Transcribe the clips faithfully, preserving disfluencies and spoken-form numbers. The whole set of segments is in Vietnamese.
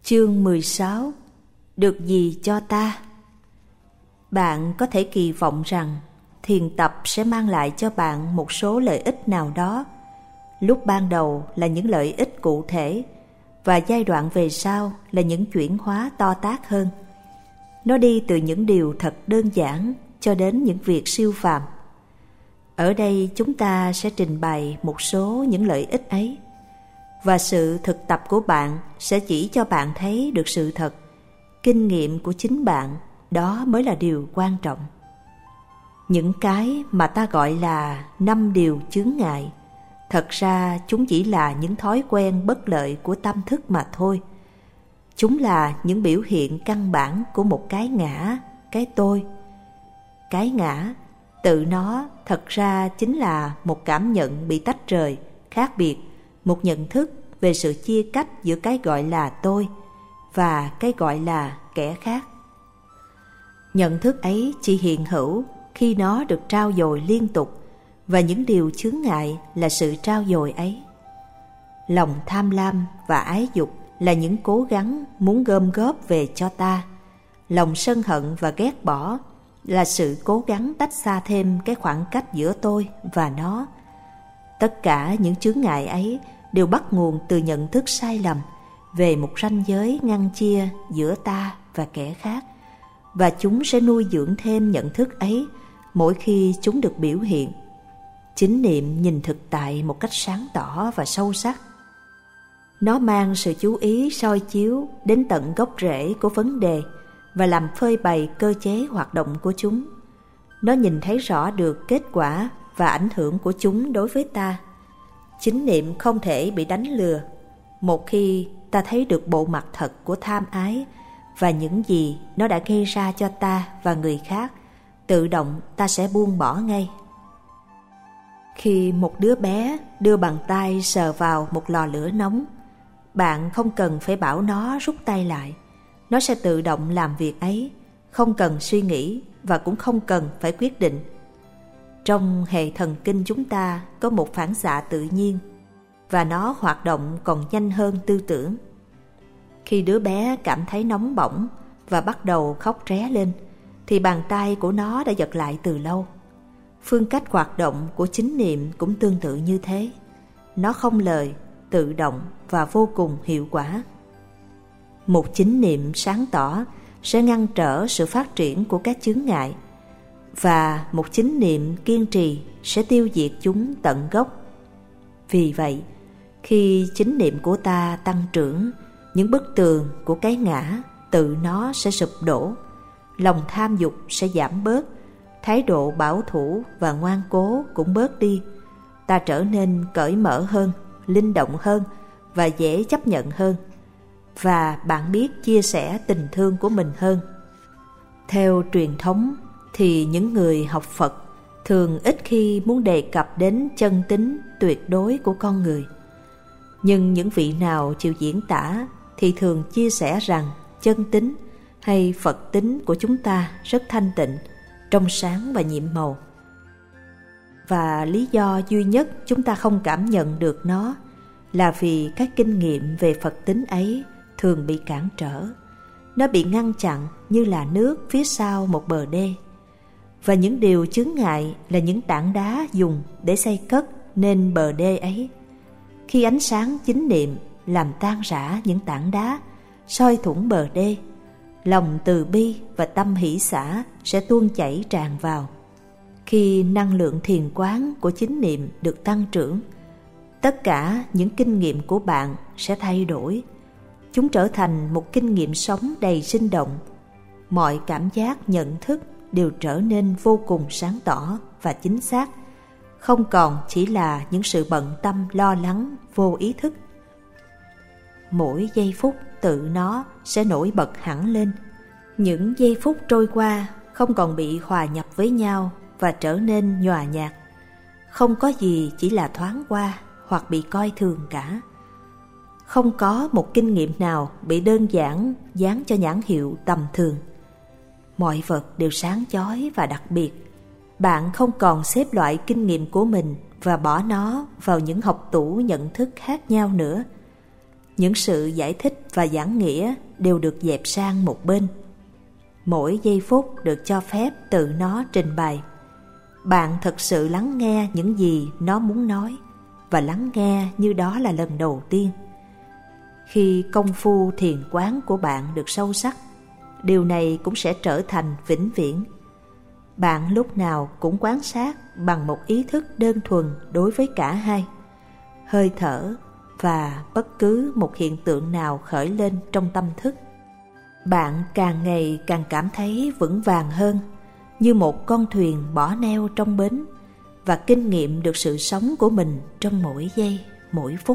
Chương mười sáu. Được gì cho ta? Bạn có thể kỳ vọng rằng thiền tập sẽ mang lại cho bạn một số lợi ích nào đó. Lúc ban đầu là những lợi ích cụ thể, và giai đoạn về sau là những chuyển hóa to tát hơn. Nó đi từ những điều thật đơn giản cho đến những việc siêu phàm. Ở đây chúng ta sẽ trình bày một số những lợi ích ấy, và sự thực tập của bạn sẽ chỉ cho bạn thấy được sự thật. Kinh nghiệm của chính bạn, đó mới là điều quan trọng. Những cái mà ta gọi là năm điều chướng ngại, thật ra chúng chỉ là những thói quen bất lợi của tâm thức mà thôi. Chúng là những biểu hiện căn bản của một cái ngã, cái tôi. Cái ngã, tự nó thật ra chính là một cảm nhận bị tách rời, khác biệt, một nhận thức về sự chia cách giữa cái gọi là tôi và cái gọi là kẻ khác. Nhận thức ấy chỉ hiện hữu khi nó được trao dồi liên tục, và những điều chướng ngại là sự trao dồi ấy. Lòng tham lam và ái dục là những cố gắng muốn gom góp về cho ta. Lòng sân hận và ghét bỏ là sự cố gắng tách xa thêm cái khoảng cách giữa tôi và nó. Tất cả những chướng ngại ấy đều bắt nguồn từ nhận thức sai lầm về một ranh giới ngăn chia giữa ta và kẻ khác, và chúng sẽ nuôi dưỡng thêm nhận thức ấy mỗi khi chúng được biểu hiện. Chính niệm nhìn thực tại một cách sáng tỏ và sâu sắc. Nó mang sự chú ý soi chiếu đến tận gốc rễ của vấn đề và làm phơi bày cơ chế hoạt động của chúng. Nó nhìn thấy rõ được kết quả và ảnh hưởng của chúng đối với ta. Chính niệm không thể bị đánh lừa. Một khi ta thấy được bộ mặt thật của tham ái và những gì nó đã gây ra cho ta và người khác, tự động ta sẽ buông bỏ ngay. Khi một đứa bé đưa bàn tay sờ vào một lò lửa nóng, bạn không cần phải bảo nó rút tay lại. Nó sẽ tự động làm việc ấy, không cần suy nghĩ và cũng không cần phải quyết định. Trong hệ thần kinh chúng ta có một phản xạ tự nhiên, và nó hoạt động còn nhanh hơn tư tưởng. Khi đứa bé cảm thấy nóng bỏng và bắt đầu khóc ré lên, thì bàn tay của nó đã giật lại từ lâu. Phương cách hoạt động của chính niệm cũng tương tự như thế. Nó không lời, tự động và vô cùng hiệu quả. Một chính niệm sáng tỏ sẽ ngăn trở sự phát triển của các chướng ngại, và một chính niệm kiên trì sẽ tiêu diệt chúng tận gốc. Vì vậy, khi chính niệm của ta tăng trưởng, những bức tường của cái ngã tự nó sẽ sụp đổ, lòng tham dục sẽ giảm bớt, thái độ bảo thủ và ngoan cố cũng bớt đi. Ta trở nên cởi mở hơn, linh động hơn và dễ chấp nhận hơn, và bạn biết chia sẻ tình thương của mình hơn. Theo truyền thống thì những người học Phật thường ít khi muốn đề cập đến chân tính tuyệt đối của con người. Nhưng những vị nào chịu diễn tả thì thường chia sẻ rằng chân tính hay Phật tính của chúng ta rất thanh tịnh, trong sáng và nhiệm màu. Và lý do duy nhất chúng ta không cảm nhận được nó là vì các kinh nghiệm về Phật tính ấy thường bị cản trở. Nó bị ngăn chặn như là nước phía sau một bờ đê. Và những điều chướng ngại là những tảng đá dùng để xây cất nên bờ đê ấy. Khi ánh sáng chính niệm làm tan rã những tảng đá, soi thủng bờ đê, lòng từ bi và tâm hỷ xả sẽ tuôn chảy tràn vào. Khi năng lượng thiền quán của chính niệm được tăng trưởng, tất cả những kinh nghiệm của bạn sẽ thay đổi. Chúng trở thành một kinh nghiệm sống đầy sinh động. Mọi cảm giác, nhận thức đều trở nên vô cùng sáng tỏ và chính xác, không còn chỉ là những sự bận tâm lo lắng vô ý thức. Mỗi giây phút tự nó sẽ nổi bật hẳn lên. Những giây phút trôi qua không còn bị hòa nhập với nhau và trở nên nhòa nhạt. Không có gì chỉ là thoáng qua hoặc bị coi thường cả. Không có một kinh nghiệm nào bị đơn giản dán cho nhãn hiệu tầm thường. Mọi vật đều sáng chói và đặc biệt. Bạn không còn xếp loại kinh nghiệm của mình và bỏ nó vào những hộc tủ nhận thức khác nhau nữa. những sự giải thích và giảng nghĩa đều được dẹp sang một bên. Mỗi giây phút được cho phép tự nó trình bày. Bạn thực sự lắng nghe những gì nó muốn nói, và lắng nghe như đó là lần đầu tiên. Khi công phu thiền quán của bạn được sâu sắc, điều này cũng sẽ trở thành vĩnh viễn. Bạn lúc nào cũng quan sát bằng một ý thức đơn thuần đối với cả hai, hơi thở và bất cứ một hiện tượng nào khởi lên trong tâm thức. Bạn càng ngày càng cảm thấy vững vàng hơn, như một con thuyền bỏ neo trong bến, và kinh nghiệm được sự sống của mình trong mỗi giây, mỗi phút.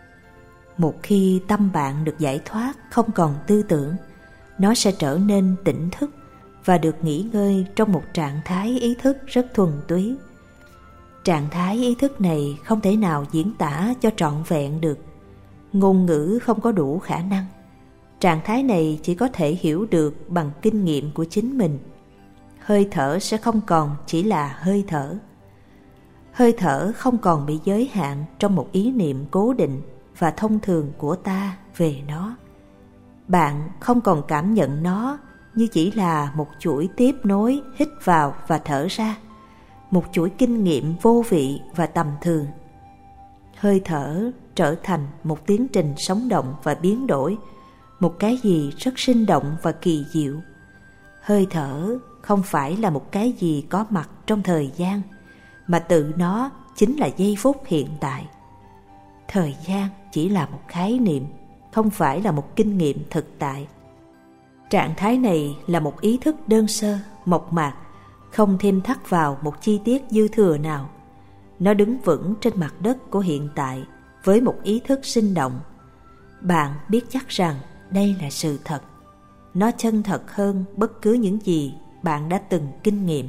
Một khi tâm bạn được giải thoát, không còn tư tưởng, nó sẽ trở nên tỉnh thức và được nghỉ ngơi trong một trạng thái ý thức rất thuần túy. Trạng thái ý thức này không thể nào diễn tả cho trọn vẹn được. Ngôn ngữ không có đủ khả năng. Trạng thái này chỉ có thể hiểu được bằng kinh nghiệm của chính mình. Hơi thở sẽ không còn chỉ là hơi thở. Hơi thở không còn bị giới hạn trong một ý niệm cố định và thông thường của ta về nó. Bạn không còn cảm nhận nó như chỉ là một chuỗi tiếp nối hít vào và thở ra, một chuỗi kinh nghiệm vô vị và tầm thường. Hơi thở trở thành một tiến trình sống động và biến đổi, một cái gì rất sinh động và kỳ diệu. Hơi thở không phải là một cái gì có mặt trong thời gian, mà tự nó chính là giây phút hiện tại. Thời gian chỉ là một khái niệm, không phải là một kinh nghiệm thực tại. Trạng thái này là một ý thức đơn sơ, mộc mạc, không thêm thắt vào một chi tiết dư thừa nào. Nó đứng vững trên mặt đất của hiện tại với một ý thức sinh động. Bạn biết chắc rằng đây là sự thật. Nó chân thật hơn bất cứ những gì bạn đã từng kinh nghiệm.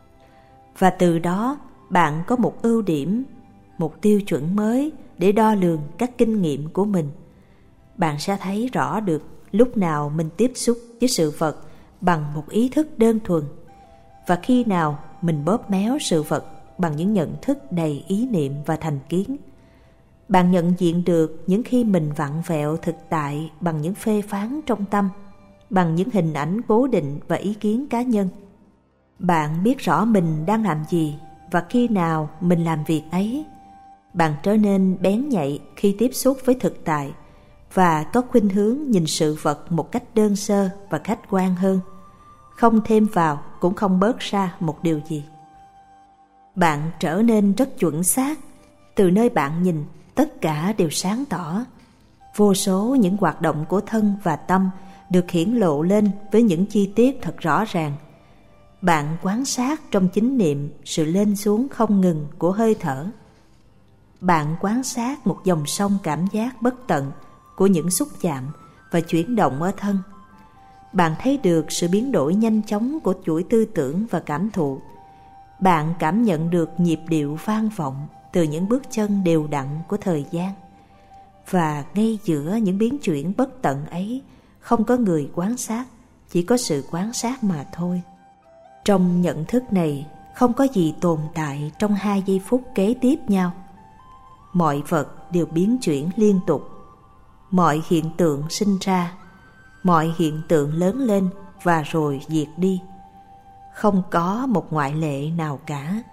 Và từ đó bạn có một ưu điểm, một tiêu chuẩn mới để đo lường các kinh nghiệm của mình. Bạn sẽ thấy rõ được lúc nào mình tiếp xúc với sự vật bằng một ý thức đơn thuần, và khi nào mình bóp méo sự vật bằng những nhận thức đầy ý niệm và thành kiến. Bạn nhận diện được những khi mình vặn vẹo thực tại bằng những phê phán trong tâm, bằng những hình ảnh cố định và ý kiến cá nhân. Bạn biết rõ mình đang làm gì và khi nào mình làm việc ấy. Bạn trở nên bén nhạy khi tiếp xúc với thực tại và có khuynh hướng nhìn sự vật một cách đơn sơ và khách quan hơn, không thêm vào cũng không bớt ra một điều gì. Bạn trở nên rất chuẩn xác. Từ nơi bạn nhìn, tất cả đều sáng tỏ. Vô số những hoạt động của thân và tâm được hiển lộ lên với những chi tiết thật rõ ràng. Bạn quan sát trong chánh niệm sự lên xuống không ngừng của hơi thở. Bạn quan sát một dòng sông cảm giác bất tận của những xúc chạm và chuyển động ở thân. Bạn thấy được sự biến đổi nhanh chóng của chuỗi tư tưởng và cảm thụ. Bạn cảm nhận được nhịp điệu vang vọng từ những bước chân đều đặn của thời gian. Và ngay giữa những biến chuyển bất tận ấy, không có người quan sát, chỉ có sự quan sát mà thôi. Trong nhận thức này, không có gì tồn tại trong hai giây phút kế tiếp nhau. Mọi vật đều biến chuyển liên tục. Mọi hiện tượng sinh ra, mọi hiện tượng lớn lên và rồi diệt đi. Không có một ngoại lệ nào cả.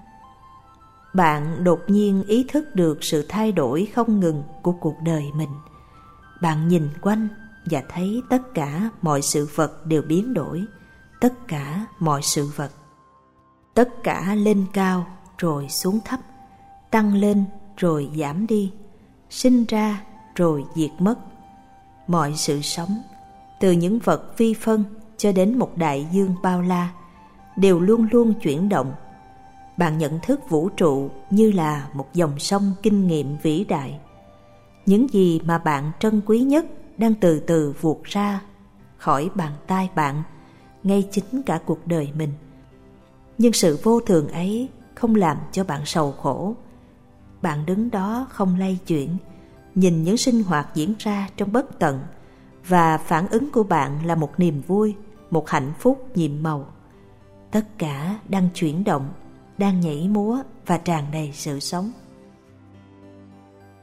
Bạn đột nhiên ý thức được sự thay đổi không ngừng của cuộc đời mình. Bạn nhìn quanh và thấy tất cả mọi sự vật đều biến đổi, tất cả mọi sự vật. Tất cả lên cao rồi xuống thấp, tăng lên rồi giảm đi, sinh ra rồi diệt mất. Mọi sự sống, từ những vật vi phân cho đến một đại dương bao la, đều luôn luôn chuyển động. Bạn nhận thức vũ trụ như là một dòng sông kinh nghiệm vĩ đại. Những gì mà bạn trân quý nhất đang từ từ vụt ra khỏi bàn tay bạn, ngay chính cả cuộc đời mình. Nhưng sự vô thường ấy không làm cho bạn sầu khổ. Bạn đứng đó không lay chuyển, nhìn những sinh hoạt diễn ra trong bất tận, và phản ứng của bạn là một niềm vui, một hạnh phúc nhiệm màu. Tất cả đang chuyển động, đang nhảy múa và tràn đầy sự sống.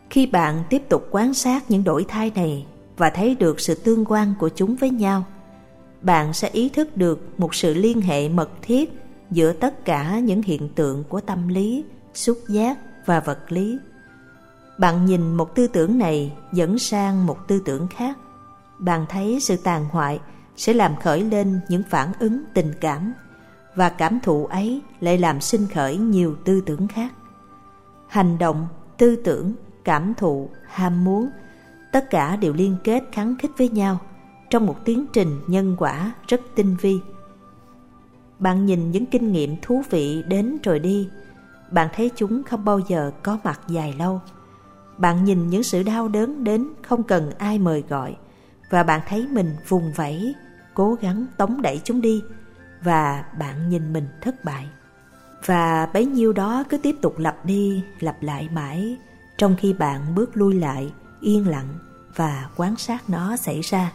Khi bạn tiếp tục quan sát những đổi thay này và thấy được sự tương quan của chúng với nhau, bạn sẽ ý thức được một sự liên hệ mật thiết giữa tất cả những hiện tượng của tâm lý, xúc giác và vật lý. Bạn nhìn một tư tưởng này dẫn sang một tư tưởng khác. Bạn thấy sự tàn hoại sẽ làm khởi lên những phản ứng tình cảm, và cảm thụ ấy lại làm sinh khởi nhiều tư tưởng khác. Hành động, tư tưởng, cảm thụ, ham muốn, tất cả đều liên kết khăng khít với nhau trong một tiến trình nhân quả rất tinh vi. Bạn nhìn những kinh nghiệm thú vị đến rồi đi, bạn thấy chúng không bao giờ có mặt dài lâu. Bạn nhìn những sự đau đớn đến không cần ai mời gọi, và bạn thấy mình vùng vẫy, cố gắng tống đẩy chúng đi, và bạn nhìn mình thất bại. Và bấy nhiêu đó cứ tiếp tục lặp đi, lặp lại mãi, trong khi bạn bước lui lại, yên lặng và quan sát nó xảy ra.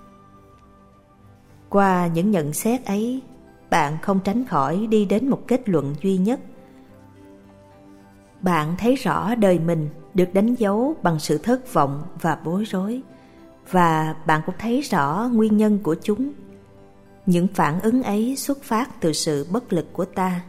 Qua những nhận xét ấy, bạn không tránh khỏi đi đến một kết luận duy nhất. Bạn thấy rõ đời mình được đánh dấu bằng sự thất vọng và bối rối, và bạn cũng thấy rõ nguyên nhân của chúng. Những phản ứng ấy xuất phát từ sự bất lực của ta,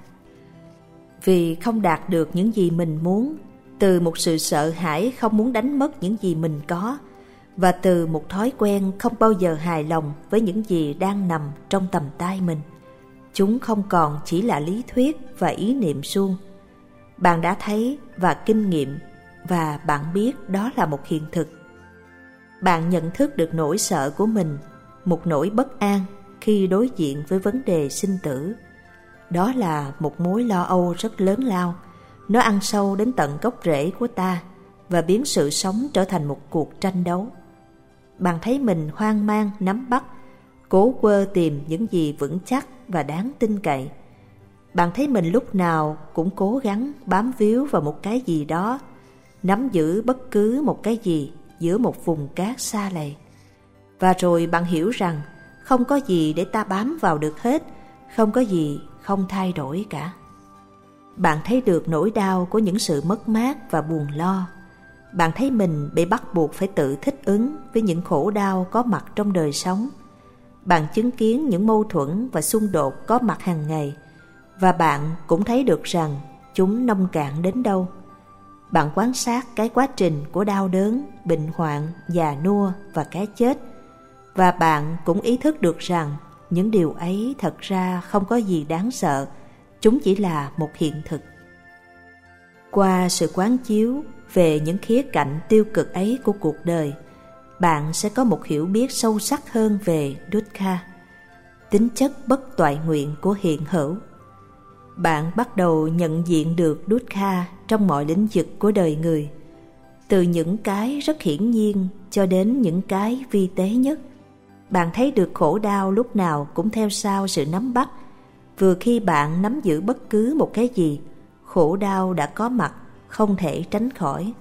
vì không đạt được những gì mình muốn, từ một sự sợ hãi không muốn đánh mất những gì mình có, và từ một thói quen không bao giờ hài lòng với những gì đang nằm trong tầm tay mình. Chúng không còn chỉ là lý thuyết và ý niệm suông. Bạn đã thấy và kinh nghiệm, và bạn biết đó là một hiện thực. Bạn nhận thức được nỗi sợ của mình, một nỗi bất an khi đối diện với vấn đề sinh tử. Đó là một mối lo âu rất lớn lao. Nó ăn sâu đến tận gốc rễ của ta và biến sự sống trở thành một cuộc tranh đấu. Bạn thấy mình hoang mang nắm bắt, cố quơ tìm những gì vững chắc và đáng tin cậy. Bạn thấy mình lúc nào cũng cố gắng bám víu vào một cái gì đó, nắm giữ bất cứ một cái gì giữa một vùng cát xa lầy. Và rồi bạn hiểu rằng không có gì để ta bám vào được hết, không có gì không thay đổi cả. Bạn thấy được nỗi đau của những sự mất mát và buồn lo. Bạn thấy mình bị bắt buộc phải tự thích ứng với những khổ đau có mặt trong đời sống. Bạn chứng kiến những mâu thuẫn và xung đột có mặt hàng ngày, và bạn cũng thấy được rằng chúng nông cạn đến đâu. Bạn quan sát cái quá trình của đau đớn, bệnh hoạn, già nua và cái chết, và bạn cũng ý thức được rằng những điều ấy thật ra không có gì đáng sợ, chúng chỉ là một hiện thực. Qua sự quán chiếu về những khía cạnh tiêu cực ấy của cuộc đời, bạn sẽ có một hiểu biết sâu sắc hơn về dukkha, tính chất bất toại nguyện của hiện hữu. Bạn bắt đầu nhận diện được dukkha trong mọi lĩnh vực của đời người, từ những cái rất hiển nhiên cho đến những cái vi tế nhất. Bạn thấy được khổ đau lúc nào cũng theo sau sự nắm bắt. Vừa khi bạn nắm giữ bất cứ một cái gì, khổ đau đã có mặt, không thể tránh khỏi.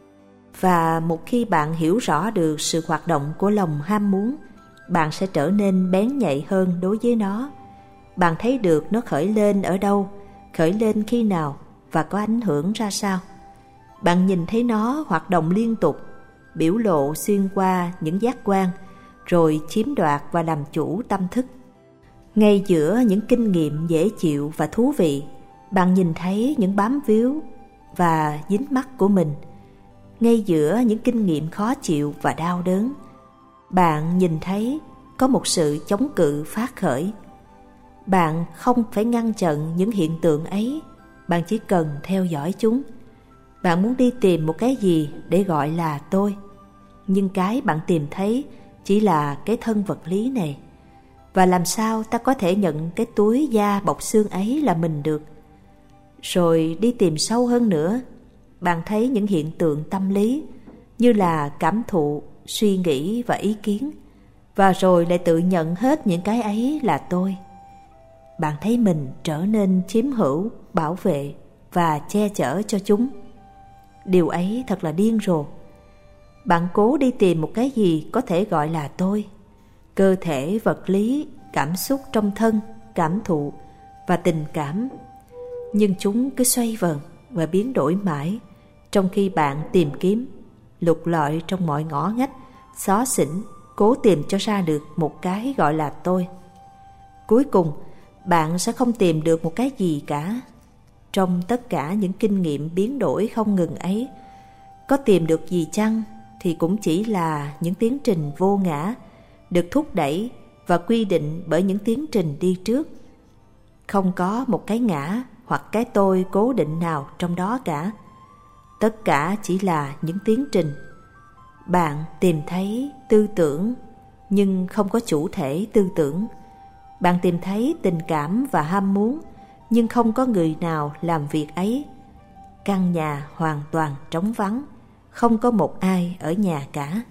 Và một khi bạn hiểu rõ được sự hoạt động của lòng ham muốn, bạn sẽ trở nên bén nhạy hơn đối với nó. Bạn thấy được nó khởi lên ở đâu, khởi lên khi nào và có ảnh hưởng ra sao. Bạn nhìn thấy nó hoạt động liên tục, biểu lộ xuyên qua những giác quan, rồi chiếm đoạt và làm chủ tâm thức. Ngay giữa những kinh nghiệm dễ chịu và thú vị, bạn nhìn thấy những bám víu và dính mắc của mình. Ngay giữa những kinh nghiệm khó chịu và đau đớn, bạn nhìn thấy có một sự chống cự phát khởi. Bạn không phải ngăn chặn những hiện tượng ấy, bạn chỉ cần theo dõi chúng. Bạn muốn đi tìm một cái gì để gọi là tôi, nhưng cái bạn tìm thấy chỉ là cái thân vật lý này. Và làm sao ta có thể nhận cái túi da bọc xương ấy là mình được? Rồi đi tìm sâu hơn nữa, bạn thấy những hiện tượng tâm lý như là cảm thụ, suy nghĩ và ý kiến, và rồi lại tự nhận hết những cái ấy là tôi. Bạn thấy mình trở nên chiếm hữu, bảo vệ và che chở cho chúng. Điều ấy thật là điên rồ. Bạn cố đi tìm một cái gì có thể gọi là tôi, cơ thể vật lý, cảm xúc trong thân, cảm thụ và tình cảm, nhưng chúng cứ xoay vần và biến đổi mãi, trong khi bạn tìm kiếm, lục lọi trong mọi ngõ ngách, xó xỉnh, cố tìm cho ra được một cái gọi là tôi. Cuối cùng, bạn sẽ không tìm được một cái gì cả. Trong tất cả những kinh nghiệm biến đổi không ngừng ấy, có tìm được gì chăng thì cũng chỉ là những tiến trình vô ngã, được thúc đẩy và quy định bởi những tiến trình đi trước. Không có một cái ngã hoặc cái tôi cố định nào trong đó cả. Tất cả chỉ là những tiến trình. Bạn tìm thấy tư tưởng, nhưng không có chủ thể tư tưởng. Bạn tìm thấy tình cảm và ham muốn, nhưng không có người nào làm việc ấy. Căn nhà hoàn toàn trống vắng, không có một ai ở nhà cả.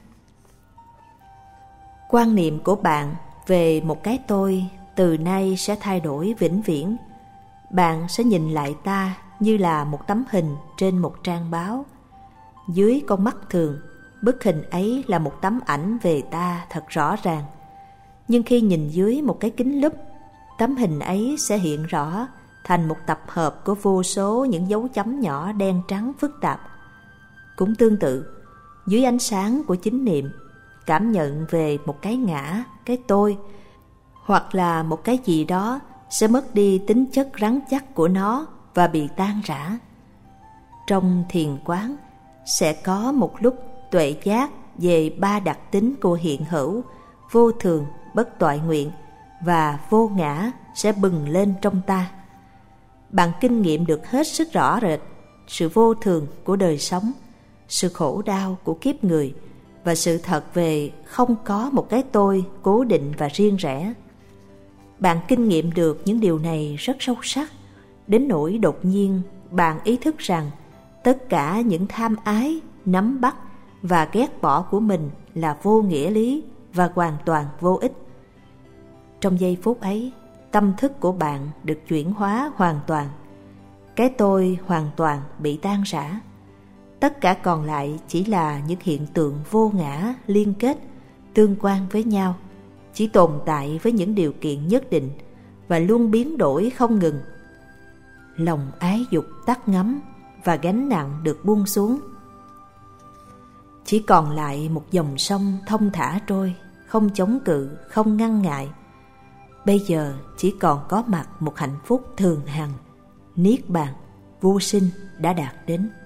Quan niệm của bạn về một cái tôi từ nay sẽ thay đổi vĩnh viễn. Bạn sẽ nhìn lại ta như là một tấm hình trên một trang báo. Dưới con mắt thường, bức hình ấy là một tấm ảnh về ta thật rõ ràng. Nhưng khi nhìn dưới một cái kính lúp, tấm hình ấy sẽ hiện rõ thành một tập hợp của vô số những dấu chấm nhỏ đen trắng phức tạp. Cũng tương tự, dưới ánh sáng của chánh niệm, cảm nhận về một cái ngã, cái tôi, hoặc là một cái gì đó sẽ mất đi tính chất rắn chắc của nó và bị tan rã. Trong thiền quán sẽ có một lúc tuệ giác về ba đặc tính của hiện hữu, vô thường, bất toại nguyện và vô ngã sẽ bừng lên trong ta. Bạn kinh nghiệm được hết sức rõ rệt sự vô thường của đời sống, sự khổ đau của kiếp người và sự thật về không có một cái tôi cố định và riêng rẽ. Bạn kinh nghiệm được những điều này rất sâu sắc, đến nỗi đột nhiên bạn ý thức rằng tất cả những tham ái, nắm bắt và ghét bỏ của mình là vô nghĩa lý và hoàn toàn vô ích. Trong giây phút ấy, tâm thức của bạn được chuyển hóa hoàn toàn. Cái tôi hoàn toàn bị tan rã. Tất cả còn lại chỉ là những hiện tượng vô ngã, liên kết, tương quan với nhau, chỉ tồn tại với những điều kiện nhất định và luôn biến đổi không ngừng. Lòng ái dục tắt ngấm và gánh nặng được buông xuống. Chỉ còn lại một dòng sông thông thả trôi, không chống cự, không ngăn ngại. Bây giờ chỉ còn có mặt một hạnh phúc thường hằng, niết bàn, vô sinh đã đạt đến.